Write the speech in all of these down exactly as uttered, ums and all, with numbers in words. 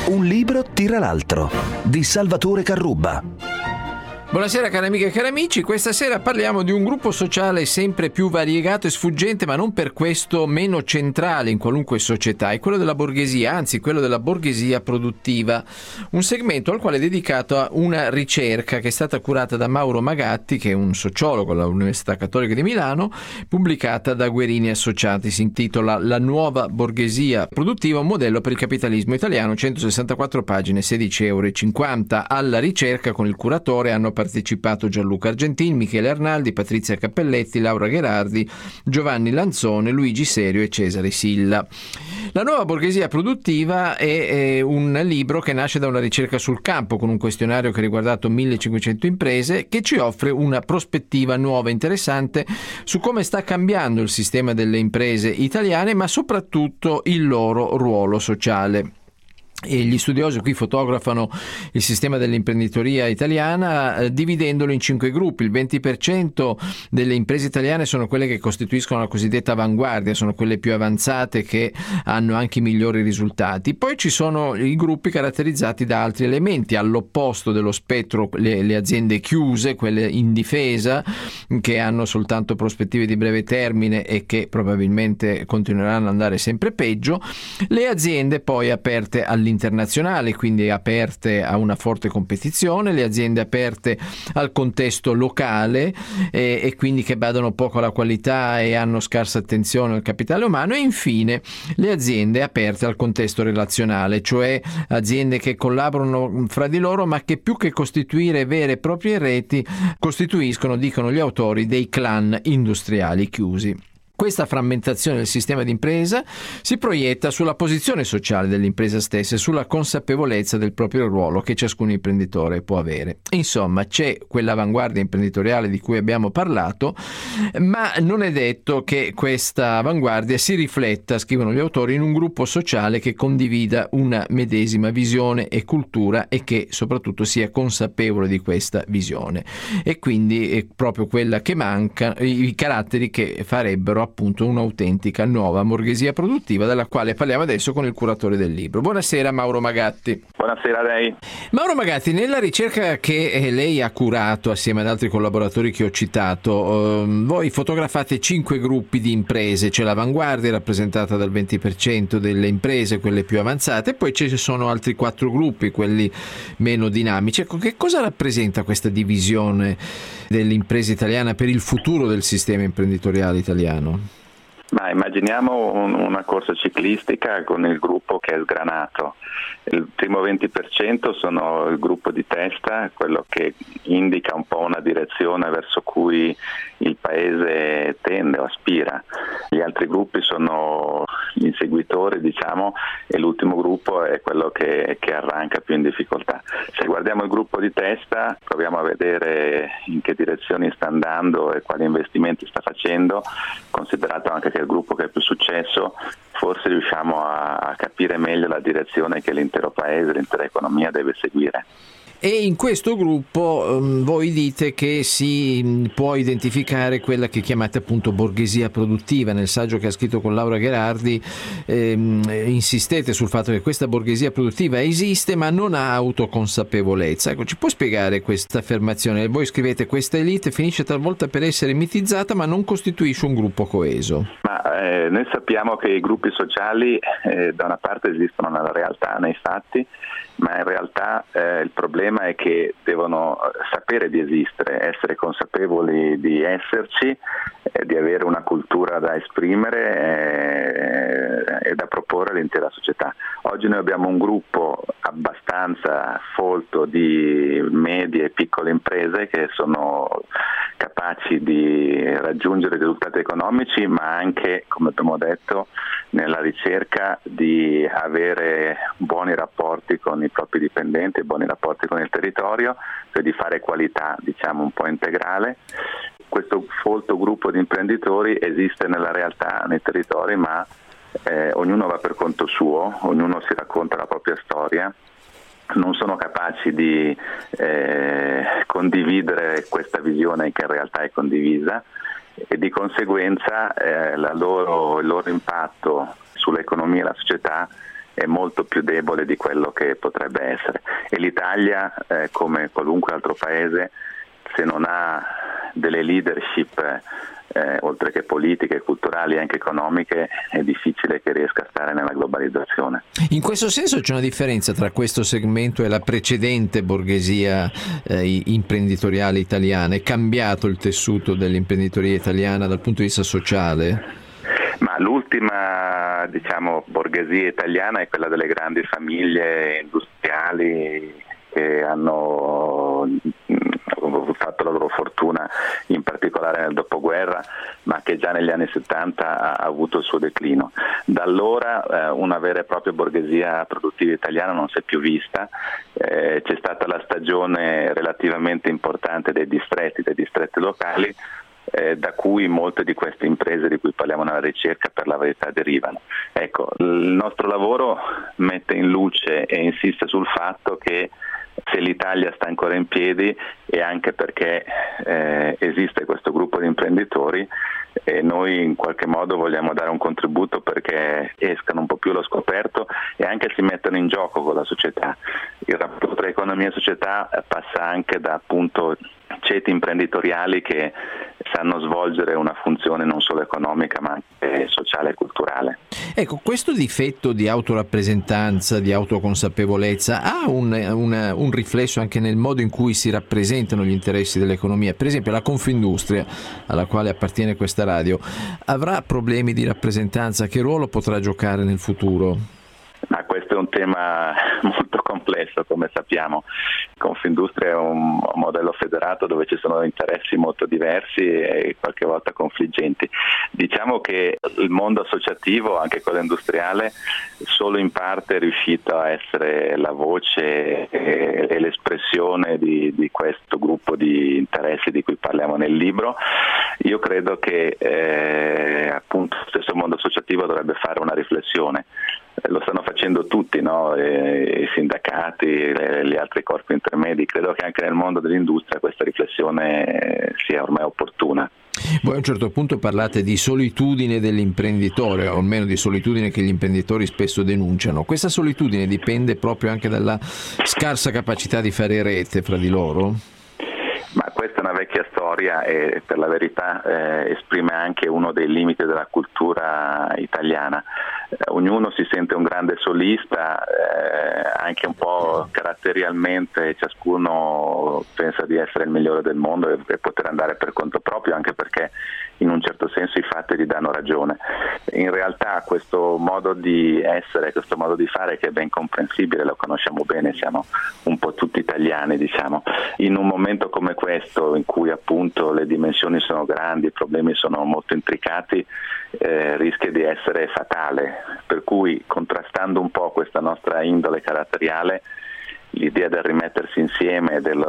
Un libro tira l'altro di Salvatore Carrubba. Buonasera cari amiche e cari amici, questa sera parliamo di un gruppo sociale sempre più variegato e sfuggente, ma non per questo meno centrale in qualunque società, è quello della borghesia, anzi quello della borghesia produttiva, un segmento al quale è dedicata una ricerca che è stata curata da Mauro Magatti, che è un sociologo all'Università Cattolica di Milano, pubblicata da Guerini Associati. Si intitola La nuova borghesia produttiva, un modello per il capitalismo italiano, centosessantaquattro pagine, sedici virgola cinquanta euro. Alla ricerca con il curatore hanno partecipato Gianluca Argentin, Michele Arnaldi, Patrizia Cappelletti, Laura Gherardi, Giovanni Lanzone, Luigi Serio e Cesare Silla. La nuova borghesia produttiva è, è un libro che nasce da una ricerca sul campo con un questionario che ha riguardato millecinquecento imprese, che ci offre una prospettiva nuova e interessante su come sta cambiando il sistema delle imprese italiane, ma soprattutto il loro ruolo sociale. E gli studiosi qui fotografano il sistema dell'imprenditoria italiana eh, dividendolo in cinque gruppi. Il venti per cento delle imprese italiane sono quelle che costituiscono la cosiddetta avanguardia, sono quelle più avanzate che hanno anche i migliori risultati. Poi ci sono i gruppi caratterizzati da altri elementi, all'opposto dello spettro le, le aziende chiuse, quelle in difesa, che hanno soltanto prospettive di breve termine e che probabilmente continueranno ad andare sempre peggio, le aziende poi aperte all'interno internazionale, quindi aperte a una forte competizione, le aziende aperte al contesto locale e, e quindi che badano poco alla qualità e hanno scarsa attenzione al capitale umano, e infine le aziende aperte al contesto relazionale, cioè aziende che collaborano fra di loro ma che più che costituire vere e proprie reti costituiscono, dicono gli autori, dei clan industriali chiusi. Questa frammentazione del sistema d'impresa si proietta sulla posizione sociale dell'impresa stessa e sulla consapevolezza del proprio ruolo che ciascun imprenditore può avere. Insomma, c'è quell'avanguardia imprenditoriale di cui abbiamo parlato, ma non è detto che questa avanguardia si rifletta, scrivono gli autori, in un gruppo sociale che condivida una medesima visione e cultura e che soprattutto sia consapevole di questa visione. E quindi è proprio quella che manca, i caratteri che farebbero appunto un'autentica nuova borghesia produttiva, della quale parliamo adesso con il curatore del libro. Buonasera Mauro Magatti. Buonasera a lei. Mauro Magatti, nella ricerca che lei ha curato assieme ad altri collaboratori che ho citato, eh, voi fotografate cinque gruppi di imprese. C'è l'avanguardia rappresentata dal venti per cento delle imprese, quelle più avanzate, e poi ci sono altri quattro gruppi, quelli meno dinamici. Ecco, che cosa rappresenta questa divisione dell'impresa italiana per il futuro del sistema imprenditoriale italiano? Ma immaginiamo un, una corsa ciclistica con il gruppo che è sgranato. Il primo venti per cento sono il gruppo di testa, quello che indica un po' una direzione verso cui il paese tende o aspira. Gli altri gruppi sono gli inseguitori, diciamo, e l'ultimo gruppo è quello che, che arranca più in difficoltà. Se guardiamo il gruppo di testa, proviamo a vedere in che direzioni sta andando e quali investimenti sta facendo, considerato anche che è il gruppo che ha più successo, forse riusciamo a, a capire meglio la direzione che l'intero paese, l'intera economia deve seguire. E in questo gruppo um, voi dite che si um, può identificare quella che chiamate appunto borghesia produttiva. Nel saggio che ha scritto con Laura Gherardi ehm, insistete sul fatto che questa borghesia produttiva esiste ma non ha autoconsapevolezza. Ecco, ci può spiegare questa affermazione? Voi scrivete: questa elite finisce talvolta per essere mitizzata ma non costituisce un gruppo coeso. Ma eh, noi sappiamo che i gruppi sociali eh, da una parte esistono nella realtà, nei fatti, ma in realtà eh, il problema è che devono sapere di esistere, essere consapevoli di esserci, eh, di avere una cultura da esprimere eh, e da proporre all'intera società. Oggi noi abbiamo un gruppo abbastanza folto di medie e piccole imprese che sono capaci di raggiungere risultati economici, ma anche, come abbiamo detto, nella ricerca di avere buoni rapporti con i propri dipendenti, buoni rapporti con il territorio, cioè di fare qualità, diciamo, un po' integrale. Questo folto gruppo di imprenditori esiste nella realtà, nei territori, ma eh, ognuno va per conto suo, ognuno si racconta la propria storia, non sono capaci di eh, condividere questa visione che in realtà è condivisa, e di conseguenza eh, la loro, il loro impatto sull'economia e la società è molto più debole di quello che potrebbe essere, e l'Italia, eh, come qualunque altro paese, se non ha delle leadership eh, oltre che politiche, culturali e anche economiche, è difficile che riesca a stare nella globalizzazione. In questo senso c'è una differenza tra questo segmento e la precedente borghesia eh, imprenditoriale italiana? È cambiato il tessuto dell'imprenditoria italiana dal punto di vista sociale? Ma l'ultima, diciamo, borghesia italiana è quella delle grandi famiglie industriali che hanno fatto la loro fortuna in particolare nel dopoguerra, ma che già negli anni settanta ha avuto il suo declino. Da allora eh, una vera e propria borghesia produttiva italiana non si è più vista. Eh, c'è stata la stagione relativamente importante dei distretti, dei distretti locali, Eh, da cui molte di queste imprese di cui parliamo nella ricerca per la verità derivano. Ecco, il nostro lavoro mette in luce e insiste sul fatto che se l'Italia sta ancora in piedi è anche perché eh, esiste questo gruppo di imprenditori e noi in qualche modo vogliamo dare un contributo perché escano un po' più allo scoperto e anche si mettano in gioco con la società. Il rapporto tra economia e società passa anche da appunto ceti imprenditoriali che sanno svolgere una funzione non solo economica ma anche sociale e culturale. Ecco, questo difetto di autorappresentanza, di autoconsapevolezza ha un, un, un riflesso anche nel modo in cui si rappresentano gli interessi dell'economia. Per esempio la Confindustria, alla quale appartiene questa radio, avrà problemi di rappresentanza? Che ruolo potrà giocare nel futuro? Ma questo è un tema molto complesso, come sappiamo. Confindustria è un modello federato dove ci sono interessi molto diversi e qualche volta confliggenti. Diciamo che il mondo associativo, anche quello industriale, solo in parte è riuscito a essere la voce e l'espressione di, di questo gruppo di interessi di cui parliamo nel libro. Io credo che eh, appunto lo stesso mondo associativo dovrebbe fare una riflessione. Lo stanno facendo tutti, no? I sindacati, gli altri corpi intermedi. Credo che anche nel mondo dell'industria questa riflessione sia ormai opportuna. Voi a un certo punto parlate di solitudine dell'imprenditore, o almeno di solitudine che gli imprenditori spesso denunciano. Questa solitudine dipende proprio anche dalla scarsa capacità di fare rete fra di loro? Ma questa è una vecchia storia e per la verità eh, esprime anche uno dei limiti della cultura italiana. Eh, ognuno si sente un grande solista, eh, anche un po' caratterialmente ciascuno pensa di essere il migliore del mondo e, e poter andare per conto proprio, anche perché in un certo senso i fatti gli danno ragione. In realtà questo modo di essere, questo modo di fare, che è ben comprensibile, lo conosciamo bene, siamo un po' tutti italiani, diciamo, in un momento come questo in cui appunto le dimensioni sono grandi, i problemi sono molto intricati, eh, rischia di essere fatale, per cui contrastando un po' questa nostra indole caratteriale, l'idea del rimettersi insieme, del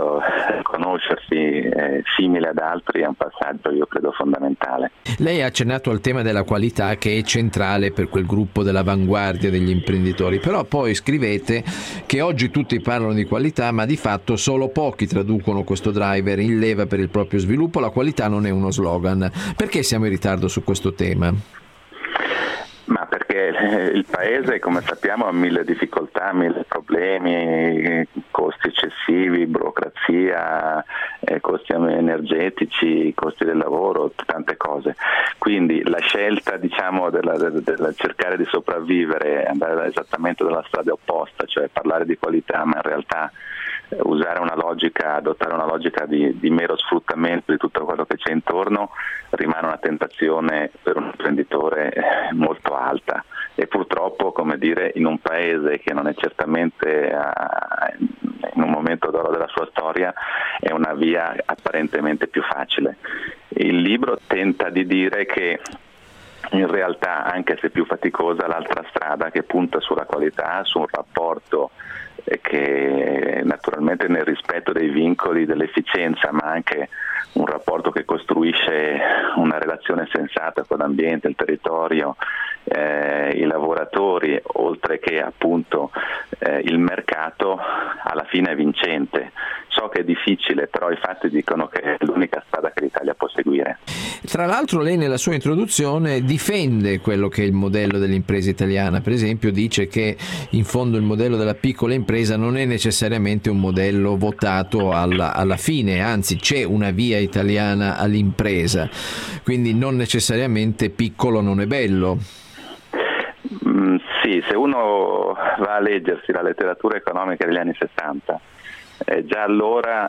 conoscersi eh, simile ad altri è un passaggio, io credo, fondamentale. Lei ha accennato al tema della qualità, che è centrale per quel gruppo dell'avanguardia degli imprenditori, però poi scrivete che oggi tutti parlano di qualità, ma di fatto solo pochi traducono questo driver in leva per il proprio sviluppo. La qualità non è uno slogan. Perché siamo in ritardo su questo tema? Ma perché il paese, come sappiamo, ha mille difficoltà, mille problemi, costi eccessivi, burocrazia, eh, costi energetici, costi del lavoro, tante cose. Quindi la scelta, diciamo, della, della, della cercare di sopravvivere, andare esattamente dalla strada opposta, cioè parlare di qualità, ma in realtà usare una logica, adottare una logica di, di mero sfruttamento di tutto quello che c'è intorno, rimane una tentazione per un imprenditore molto alta e purtroppo, come dire, in un paese che non è certamente a, in un momento d'oro della sua storia, è una via apparentemente più facile. Il libro tenta di dire che in realtà, anche se più faticosa, l'altra strada che punta sulla qualità, su un rapporto che naturalmente nel rispetto dei vincoli dell'efficienza, ma anche un rapporto che costruisce una relazione sensata con l'ambiente, il territorio, eh, i lavoratori, oltre che appunto eh, il mercato, alla fine è vincente. So che è difficile, però i fatti dicono che è l'unica strada che l'Italia può seguire. Tra l'altro lei nella sua introduzione difende quello che è il modello dell'impresa italiana, per esempio dice che in fondo il modello della piccola impresa non è necessariamente un modello votato alla, alla fine, anzi c'è una via italiana all'impresa, quindi non necessariamente piccolo non è bello. Mm, sì, se uno va a leggersi la letteratura economica degli anni sessanta, Eh, già allora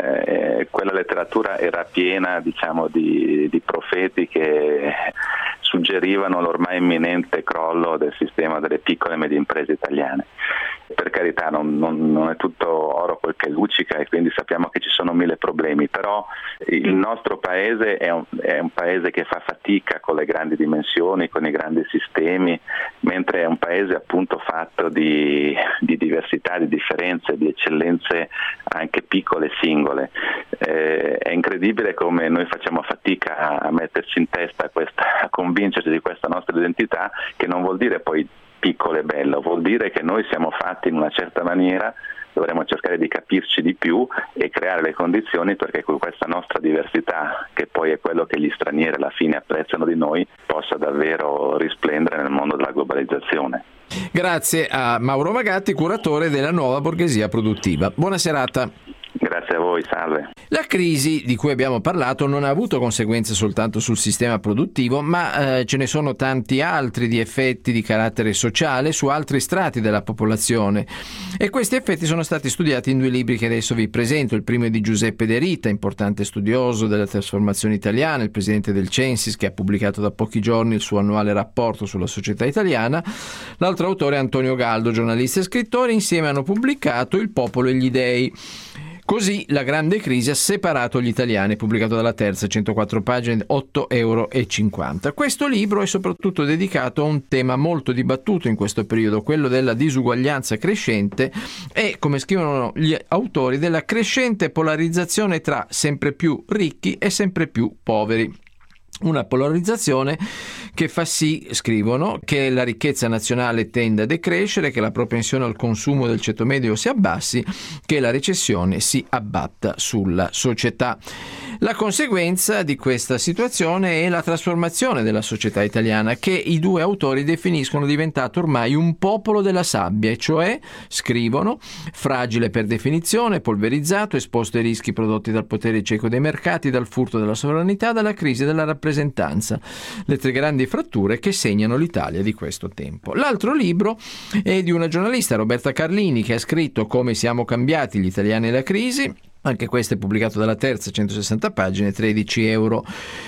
eh, quella letteratura era piena, diciamo, di, di profeti che suggerivano l'ormai imminente crollo del sistema delle piccole e medie imprese italiane. Per carità, non, non, non è tutto oro quel che luccica e quindi sappiamo che ci sono mille problemi, però il nostro paese è un, è un paese che fa fatica con le grandi dimensioni, con i grandi sistemi, mentre è un paese appunto fatto di, di diversità, di differenze, di eccellenze anche piccole e singole. Eh, è incredibile come noi facciamo fatica a, a metterci in testa questa, a convincerci di questa nostra identità, che non vuol dire poi piccolo e bello, vuol dire che noi siamo fatti in una certa maniera, dovremmo cercare di capirci di più e creare le condizioni perché con questa nostra diversità, che poi è quello che gli stranieri alla fine apprezzano di noi, possa davvero risplendere nel mondo della globalizzazione. Grazie a Mauro Magatti, curatore della Nuova Borghesia Produttiva. Buona serata. Grazie a voi, salve. La crisi di cui abbiamo parlato non ha avuto conseguenze soltanto sul sistema produttivo, ma eh, ce ne sono tanti altri di effetti di carattere sociale su altri strati della popolazione e questi effetti sono stati studiati in due libri che adesso vi presento. Il primo è di Giuseppe De Rita, importante studioso della trasformazione italiana, il presidente del Censis, che ha pubblicato da pochi giorni il suo annuale rapporto sulla società italiana. L'altro autore è Antonio Galdo, giornalista e scrittore. Insieme hanno pubblicato Il popolo e gli dei. Così la grande crisi ha separato gli italiani, pubblicato dalla Terza, centoquattro pagine, otto euro e cinquanta. Questo libro è soprattutto dedicato a un tema molto dibattuto in questo periodo, quello della disuguaglianza crescente e, come scrivono gli autori, della crescente polarizzazione tra sempre più ricchi e sempre più poveri. Una polarizzazione che fa sì, scrivono, che la ricchezza nazionale tenda a decrescere, che la propensione al consumo del ceto medio si abbassi, che la recessione si abbatta sulla società. La conseguenza di questa situazione è la trasformazione della società italiana, che i due autori definiscono diventato ormai un popolo della sabbia, e cioè, scrivono, fragile per definizione, polverizzato, esposto ai rischi prodotti dal potere cieco dei mercati, dal furto della sovranità, dalla crisi della rappresentanza, le tre grandi fratture che segnano l'Italia di questo tempo. L'altro libro è di una giornalista, Roberta Carlini, che ha scritto Come siamo cambiati gli italiani e la crisi. Anche questo è pubblicato dalla Terza, centosessanta pagine, tredici euro.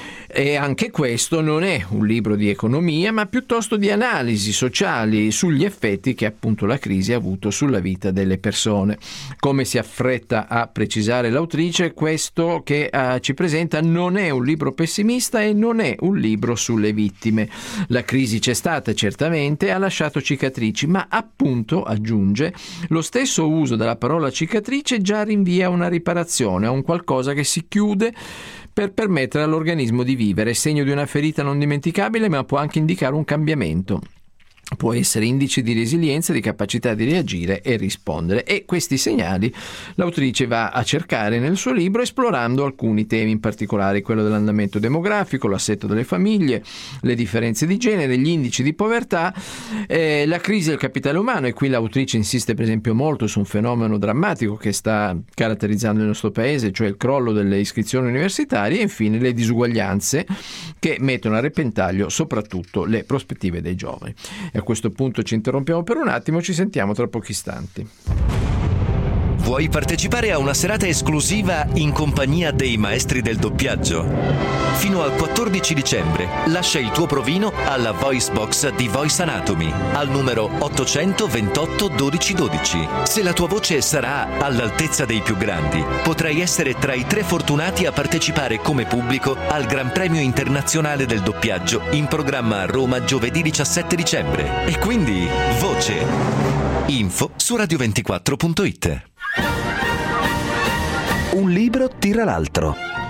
E anche questo non è un libro di economia, ma piuttosto di analisi sociali sugli effetti che appunto la crisi ha avuto sulla vita delle persone. Come si affretta a precisare l'autrice, questo che uh, ci presenta non è un libro pessimista e non è un libro sulle vittime. La crisi c'è stata certamente, ha lasciato cicatrici, ma appunto, aggiunge, lo stesso uso della parola cicatrice già rinvia a una riparazione, a un qualcosa che si chiude per permettere all'organismo di vivere, segno di una ferita non dimenticabile, ma può anche indicare un cambiamento. Può essere indice di resilienza, di capacità di reagire e rispondere, e questi segnali l'autrice va a cercare nel suo libro esplorando alcuni temi in particolare, quello dell'andamento demografico, l'assetto delle famiglie, le differenze di genere, gli indici di povertà, eh, la crisi del capitale umano, e qui l'autrice insiste per esempio molto su un fenomeno drammatico che sta caratterizzando il nostro paese, cioè il crollo delle iscrizioni universitarie, e infine le disuguaglianze che mettono a repentaglio soprattutto le prospettive dei giovani. E a questo punto ci interrompiamo per un attimo, ci sentiamo tra pochi istanti. Vuoi partecipare a una serata esclusiva in compagnia dei maestri del doppiaggio? Fino al quattordici dicembre lascia il tuo provino alla Voice Box di Voice Anatomy al numero ottocentoventotto dodici dodici. Se la tua voce sarà all'altezza dei più grandi, potrai essere tra i tre fortunati a partecipare come pubblico al Gran Premio Internazionale del Doppiaggio in programma a Roma giovedì diciassette dicembre. E quindi voce. Info su radio ventiquattro punto it. Un libro tira l'altro.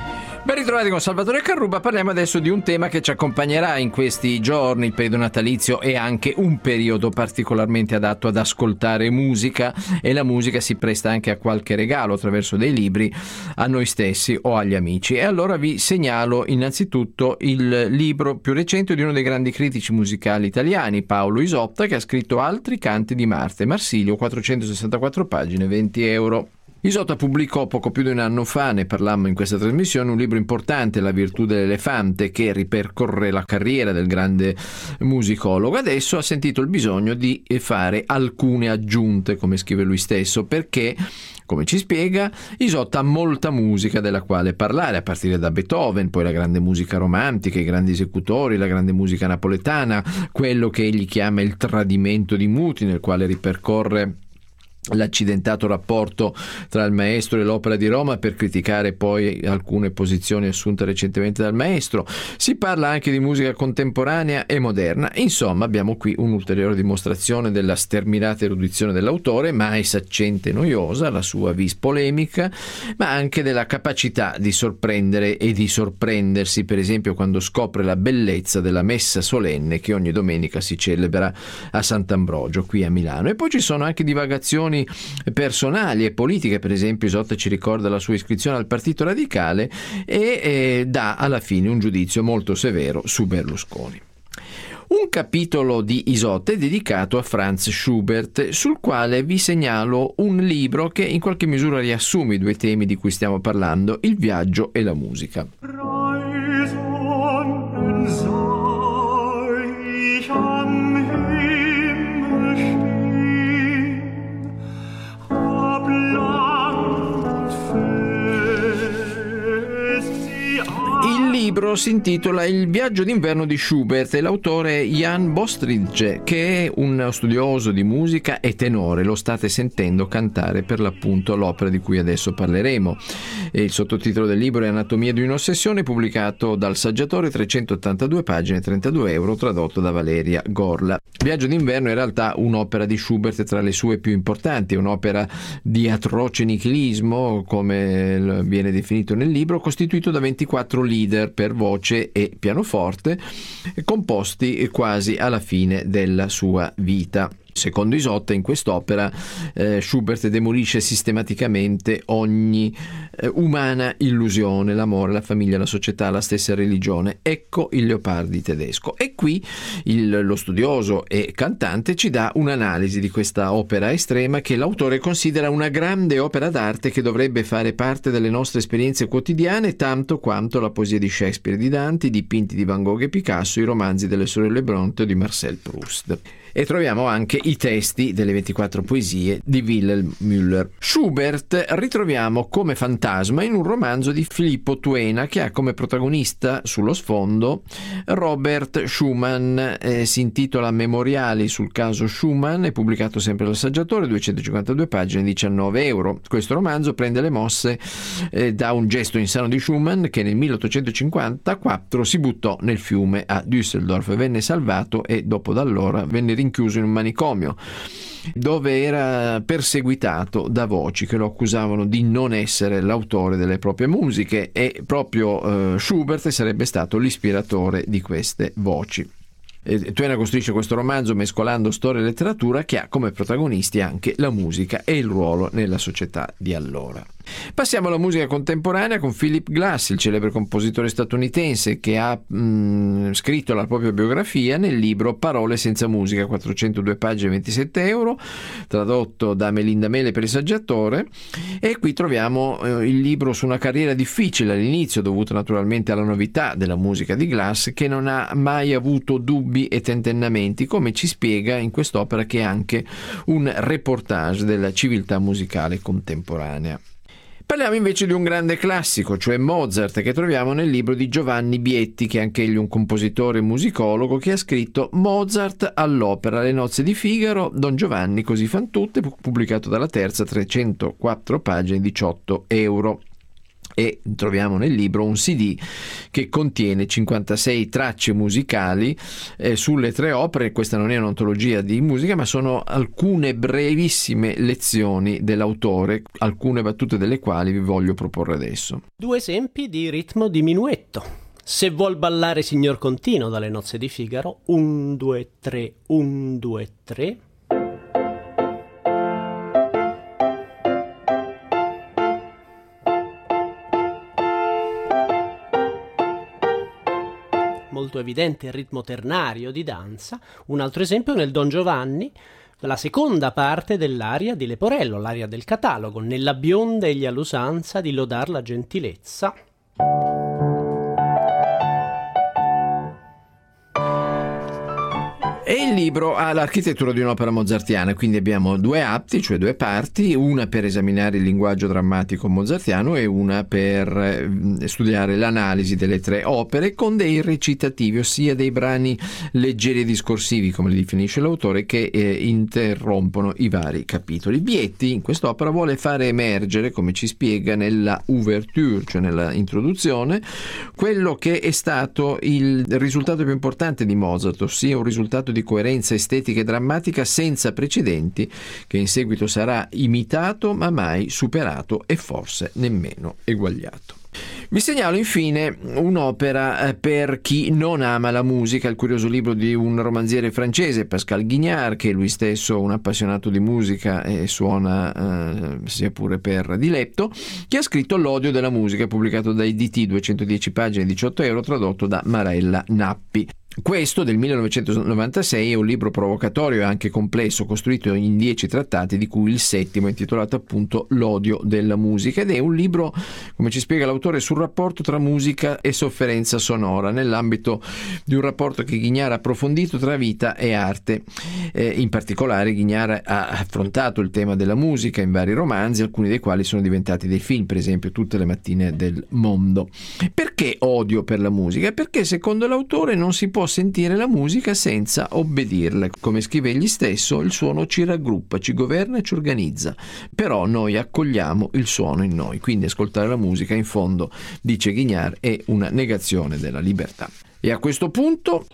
Ben ritrovati con Salvatore Carrubba. Parliamo adesso di un tema che ci accompagnerà in questi giorni, il periodo natalizio è anche un periodo particolarmente adatto ad ascoltare musica, e la musica si presta anche a qualche regalo attraverso dei libri a noi stessi o agli amici. E allora vi segnalo innanzitutto il libro più recente di uno dei grandi critici musicali italiani, Paolo Isotta, che ha scritto Altri canti di Marte, Marsilio, quattrocentosessantaquattro pagine, venti euro. Isotta pubblicò poco più di un anno fa, ne parlammo in questa trasmissione, un libro importante, La virtù dell'elefante, che ripercorre la carriera del grande musicologo. Adesso ha sentito il bisogno di fare alcune aggiunte, come scrive lui stesso, perché, come ci spiega, Isotta ha molta musica della quale parlare, a partire da Beethoven, poi la grande musica romantica, i grandi esecutori, la grande musica napoletana, quello che egli chiama il tradimento di Muti, nel quale ripercorre l'accidentato rapporto tra il maestro e l'Opera di Roma, per criticare poi alcune posizioni assunte recentemente dal maestro. Si parla anche di musica contemporanea e moderna. Insomma, abbiamo qui un'ulteriore dimostrazione della sterminata erudizione dell'autore, mai saccente e noiosa, la sua vis polemica, ma anche della capacità di sorprendere e di sorprendersi, per esempio quando scopre la bellezza della messa solenne che ogni domenica si celebra a Sant'Ambrogio, qui a Milano. E poi ci sono anche divagazioni personali e politiche. Per esempio, Isotta ci ricorda la sua iscrizione al Partito Radicale e eh, dà alla fine un giudizio molto severo su Berlusconi. Un capitolo di Isotta è dedicato a Franz Schubert, sul quale vi segnalo un libro che in qualche misura riassume i due temi di cui stiamo parlando, il viaggio e la musica. Il libro si intitola Il viaggio d'inverno di Schubert e l'autore è Jan Bostridge, che è un studioso di musica e tenore. Lo state sentendo cantare per l'appunto l'opera di cui adesso parleremo. E il sottotitolo del libro è Anatomia di un'ossessione, pubblicato dal Saggiatore, trecentottantadue pagine, trentadue euro, tradotto da Valeria Gorla. Viaggio d'inverno è in realtà un'opera di Schubert tra le sue più importanti, è un'opera di atroce nichilismo, come viene definito nel libro, costituito da ventiquattro leader per voce e pianoforte, composti quasi alla fine della sua vita. Secondo Isotta, in quest'opera eh, Schubert demolisce sistematicamente ogni eh, umana illusione, l'amore, la famiglia, la società, la stessa religione. Ecco il Leopardi tedesco. E qui il, lo studioso e cantante ci dà un'analisi di questa opera estrema, che l'autore considera una grande opera d'arte che dovrebbe fare parte delle nostre esperienze quotidiane tanto quanto la poesia di Shakespeare e di Dante, i dipinti di Van Gogh e Picasso, i romanzi delle sorelle Brontë o di Marcel Proust. E troviamo anche i testi delle ventiquattro poesie di Wilhelm Müller. Schubert ritroviamo come fantasma in un romanzo di Filippo Tuena, che ha come protagonista sullo sfondo Robert Schumann. Eh, si intitola Memoriali sul caso Schumann, è pubblicato sempre dal Saggiatore, duecentocinquantadue pagine, diciannove euro. Questo romanzo prende le mosse eh, da un gesto insano di Schumann, che nel milleottocentocinquantaquattro si buttò nel fiume a Düsseldorf, venne salvato e dopo da allora venne rinchiuso in un manicomio, dove era perseguitato da voci che lo accusavano di non essere l'autore delle proprie musiche, e proprio eh, Schubert sarebbe stato l'ispiratore di queste voci. Tuena costruisce questo romanzo mescolando storia e letteratura, che ha come protagonisti anche la musica e il ruolo nella società di allora. Passiamo alla musica contemporanea con Philip Glass, il celebre compositore statunitense, che ha mh, scritto la propria biografia nel libro Parole senza musica, quattrocentodue pagine, ventisette euro, tradotto da Melinda Mele per il Saggiatore. E qui troviamo eh, il libro su una carriera difficile all'inizio, dovuta naturalmente alla novità della musica di Glass, che non ha mai avuto dubbi e tentennamenti, come ci spiega in quest'opera, che è anche un reportage della civiltà musicale contemporanea. Parliamo invece di un grande classico, cioè Mozart, che troviamo nel libro di Giovanni Bietti, che è anch'egli un compositore e musicologo, che ha scritto Mozart all'opera, Le nozze di Figaro, Don Giovanni così fan tutte, pubblicato dalla Terza, trecentoquattro pagine, diciotto euro. e troviamo nel libro un C D che contiene cinquantasei tracce musicali eh, sulle tre opere. Questa non è un'antologia di musica, ma sono alcune brevissime lezioni dell'autore, alcune battute delle quali vi voglio proporre adesso. Due esempi di ritmo di minuetto. Se vuol ballare signor Contino dalle Nozze di Figaro, un, due, tre, un, due, tre. Molto evidente il ritmo ternario di danza. Un altro esempio nel Don Giovanni, la seconda parte dell'aria di Leporello, l'aria del catalogo, nella bionda egli ha l'usanza di lodar la gentilezza. E il libro ha l'architettura di un'opera mozartiana, quindi abbiamo due atti, cioè due parti, una per esaminare il linguaggio drammatico mozartiano e una per studiare l'analisi delle tre opere con dei recitativi, ossia dei brani leggeri e discorsivi, come li definisce l'autore, che eh, interrompono i vari capitoli. Vietti in quest'opera vuole fare emergere, come ci spiega nella ouverture, cioè nella introduzione, quello che è stato il risultato più importante di Mozart, ossia un risultato di coerenza estetica e drammatica senza precedenti, che in seguito sarà imitato ma mai superato e forse nemmeno eguagliato. Vi segnalo infine un'opera per chi non ama la musica, il curioso libro di un romanziere francese, Pascal Guignard, che è lui stesso un appassionato di musica e suona eh, sia pure per diletto, che ha scritto L'odio della musica, pubblicato da I D T, duecentodieci pagine, diciotto euro, tradotto da Marella Nappi. Questo, del millenovecentonovantasei, è un libro provocatorio e anche complesso, costruito in dieci trattati, di cui il settimo è intitolato appunto L'odio della musica, ed è un libro, come ci spiega l'autore, sul rapporto tra musica e sofferenza sonora, nell'ambito di un rapporto che Guignard ha approfondito tra vita e arte. Eh, in particolare Guignard ha affrontato il tema della musica in vari romanzi, alcuni dei quali sono diventati dei film, per esempio Tutte le mattine del mondo. Perché odio per la musica? Perché secondo l'autore non si può sentire la musica senza obbedirle. Come scrive egli stesso, il suono ci raggruppa, ci governa e ci organizza, però noi accogliamo il suono in noi. Quindi ascoltare la musica, in fondo, dice Guignard, è una negazione della libertà. E a questo punto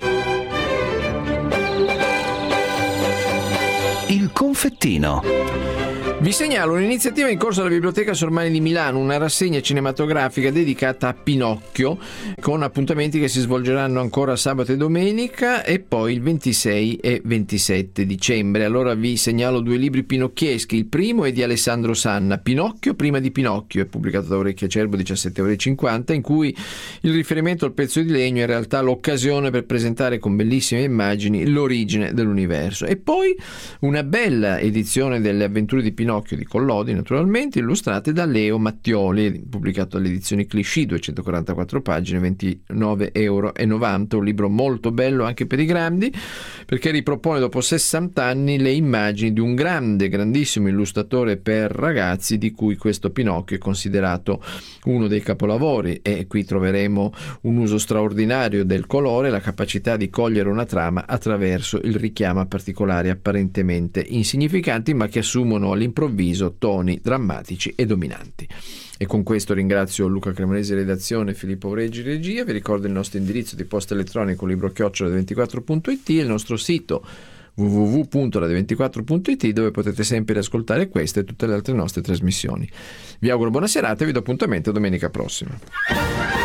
il confettino. Vi segnalo un'iniziativa in corso alla Biblioteca Sormani di Milano, una rassegna cinematografica dedicata a Pinocchio, con appuntamenti che si svolgeranno ancora sabato e domenica, e poi il ventisei e ventisette dicembre. Allora vi segnalo due libri pinocchieschi. Il primo è di Alessandro Sanna, Pinocchio prima di Pinocchio, è pubblicato da Orecchie Acerbo, diciassette euro e cinquanta, in cui il riferimento al pezzo di legno è in realtà l'occasione per presentare con bellissime immagini l'origine dell'universo. E poi una bella edizione delle avventure di Pinocchio di Collodi, naturalmente, illustrate da Leo Mattioli, pubblicato dalle edizioni Clichy, duecentoquarantaquattro pagine, ventinove euro e novanta, un libro molto bello anche per i grandi, perché ripropone dopo sessanta anni le immagini di un grande, grandissimo illustratore per ragazzi, di cui questo Pinocchio è considerato uno dei capolavori. E qui troveremo un uso straordinario del colore, la capacità di cogliere una trama attraverso il richiamo a particolari apparentemente insignificanti, ma che assumono all'improvviso toni drammatici e dominanti. E con questo ringrazio Luca Cremonesi redazione, Filippo Aureggi regia. Vi ricordo il nostro indirizzo di posta elettronico libro chiocciola ventiquattro punto it e il nostro sito w w w punto radio ventiquattro punto it, dove potete sempre ascoltare queste e tutte le altre nostre trasmissioni. Vi auguro buona serata e vi do appuntamento domenica prossima.